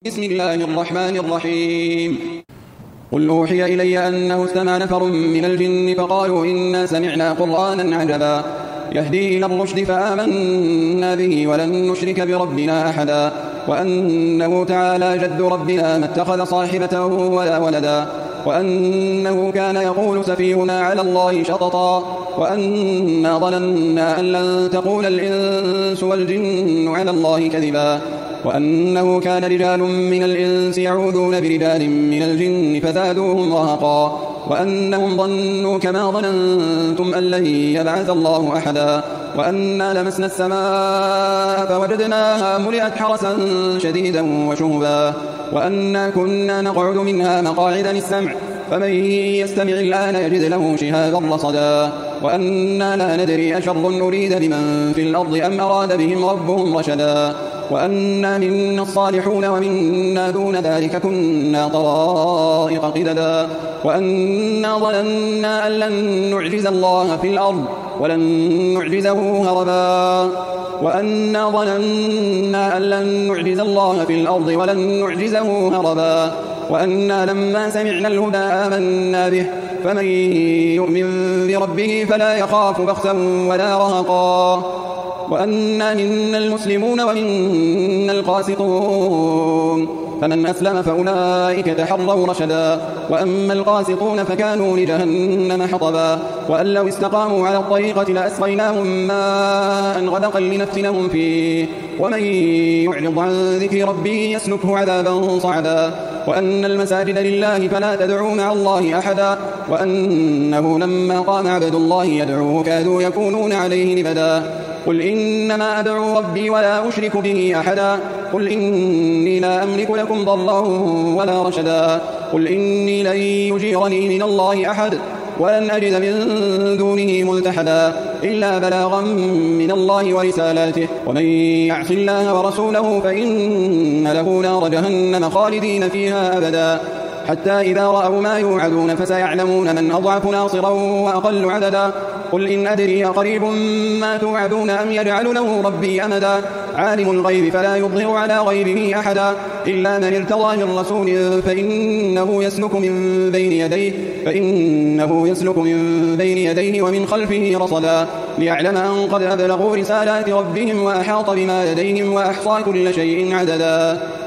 بسم الله الرحمن الرحيم. قل أوحي إلي أنه استمع نفر من الجن فقالوا إنا سمعنا قرآنا عجبا يهدي إلى الرشد فآمنا به ولن نشرك بربنا أحدا وأنه تعالى جد ربنا ما اتخذ صاحبة ولا ولدا وأنه كان يقول سفيهنا على الله شططا وأنا ظننا أن لن تقول الإنس والجن على الله كذبا وأنه كان رجال من الإنس يعوذون برجال من الجن فزادوهم رهقا وأنهم ظنوا كما ظننتم أن لن يبعث الله أحدا وأنا لمسنا السماء فوجدناها ملئت حرسا شديدا وشهبا وأنا كنا نقعد منها مقاعد للسمع فمن يستمع الآن يجد له شهابا رصدا وأنا لا ندري أشر نريد بمن في الأرض أم أراد بهم ربهم رشدا وأنا منا الصالحون ومنا دون ذلك كنا طرائق قددا وأنا ظننا أن لن نعجز الله في الأرض ولن نعجزه هربا وأنا ظننا أن لن نعجز الله في الأرض ولن نعجزه هربا وأنا لما سمعنا الهدى آمنا به فمن يؤمن بربه فلا يخاف بخسا ولا رهقا وأنا منا المسلمون ومنا القاسطون فمن أسلم فأولئك تحروا رشدا وأما القاسطون فكانوا لجهنم حطبا وأن لو استقاموا على الطريقة لأسقيناهم ماء غدقا لنفتنهم فيه ومن يعرض عن ذكر ربه يسلكه عذابا صعدا وأن المساجد لله فلا تدعوا مع الله أحدا وأنه لما قام عبد الله يدعوه كادوا يكونون عليه لبدا قل إنما أدعو ربي ولا أشرك به أحدا قل إني لا أملك لكم ضرا ولا رشدا قل إني لن يجيرني من الله أحد ولن أجد من دونه ملتحدا إلا بلاغا من الله ورسالاته ومن يعص الله ورسوله فإن له نار جهنم خالدين فيها أبدا حتى إذا رأوا ما يوعدون فسيعلمون من أضعف ناصرا وأقل عددا قل إن أدري قريب ما توعدون أم يجعل له ربي أمدا عالم الغيب فلا يظهر على غيبه أحدا إلا من ارتضى من رسول فإنه يسلك من بين يديه ومن خلفه رصدا ليعلم أن قد أبلغوا رسالات ربهم وأحاط بما لديهم وأحصى كل شيء عددا